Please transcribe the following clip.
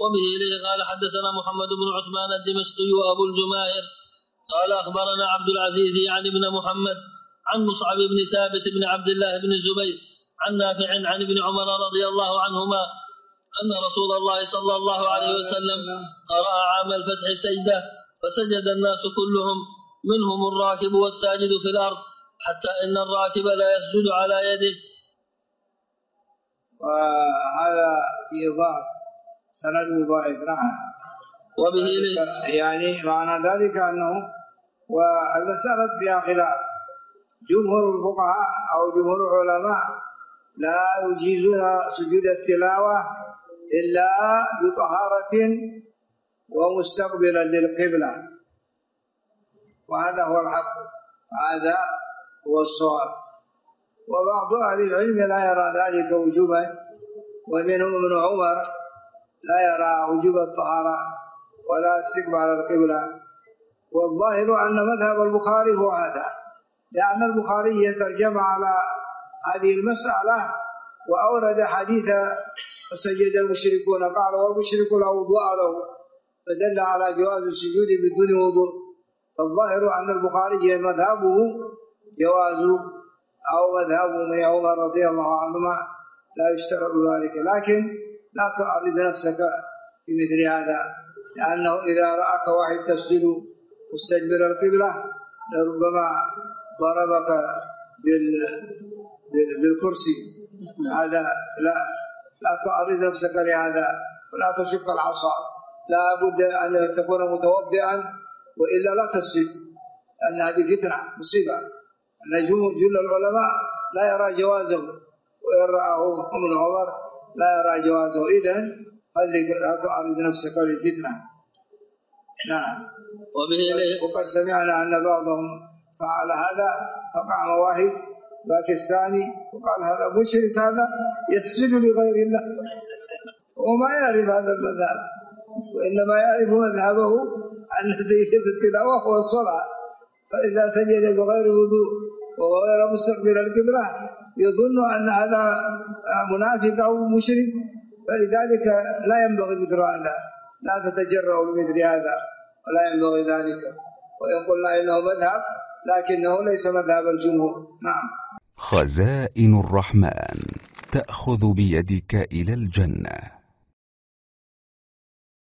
وبه إليه قال حدثنا محمد بن عثمان الدمشقي وأبو الجماهر قال أخبرنا عبد العزيز يعني بن محمد عن مصعب بن ثابت بن عبد الله بن الزبير عن نافع عن ابن عمر رضي الله عنهما أن رسول الله صلى الله عليه وسلم قرأ عام الفتح سجدة فسجد الناس كلهم منهم الراكب والساجد في الأرض حتى إن الراكب لا يسجد على يده. وهذا في ضعف سنده ضعيف. نعم. وبه يعني معنى ذلك أنه والمسألة فيها خلاف. جمهور الفقهاء أو جمهور العلماء لا يجيزون سجود التلاوة إلا بطهارة ومستقبلا للقبلة، وهذا هو الحق، هذا هو الصواب. وبعض أهل العلم لا يرى ذلك وجوبا، ومنهم ابن عمر لا يرى وجوب الطهارة ولا استقبال القبلة. والظاهر أن مذهب البخاري هو هذا، لأن البخاري ترجم على هذه المسألة وأورد حديث فسجد المشركون قال والمشرك لا وضوء له، فدل على جواز السجود بدون وضوء. فالظاهر أن البخاري مذهبه جواز أو مذهب من عمر رضي الله عنهما لا يشترط ذلك، لكن لا تعرض نفسك في مثل هذا، لأنه إذا رأك واحد تسجد مستدبر القبلة لربما ضربك بالكرسي. هذا لا تعرض نفسك لهذا ولا تشق العصا، لا بد أن تكون متوضئا وإلا لا تسجد، لأن هذه فتنة مصيبة. أن جل العلماء لا يرى جوازه، وإن رآه ابن عمر لا يرى جوازه. إذن لا تعرض نفسك للفتنة. نعم. وقد سمعنا أن بعضهم فعل هذا، فقام واحد باكستاني وقال هذا مشرك، هذا يسجد لغير الله، وما يعرف هذا المذهب، وإنما يعرف مذهبه أن سجدة التلاوة هو الصلاة، فإذا سجد بغير وضوء وهو غير مستقبل القبلة يظن أن هذا منافق أو مشرك، فلذلك لا ينبغي مثل هذا، لا تتجرأوا بمثل هذا ولا ينبغي ذلك. وإن قلنا إنه مذهب لكنه ليس مذهب الجمهور. نعم. خزائن الرحمن تأخذ بيدك إلى الجنة.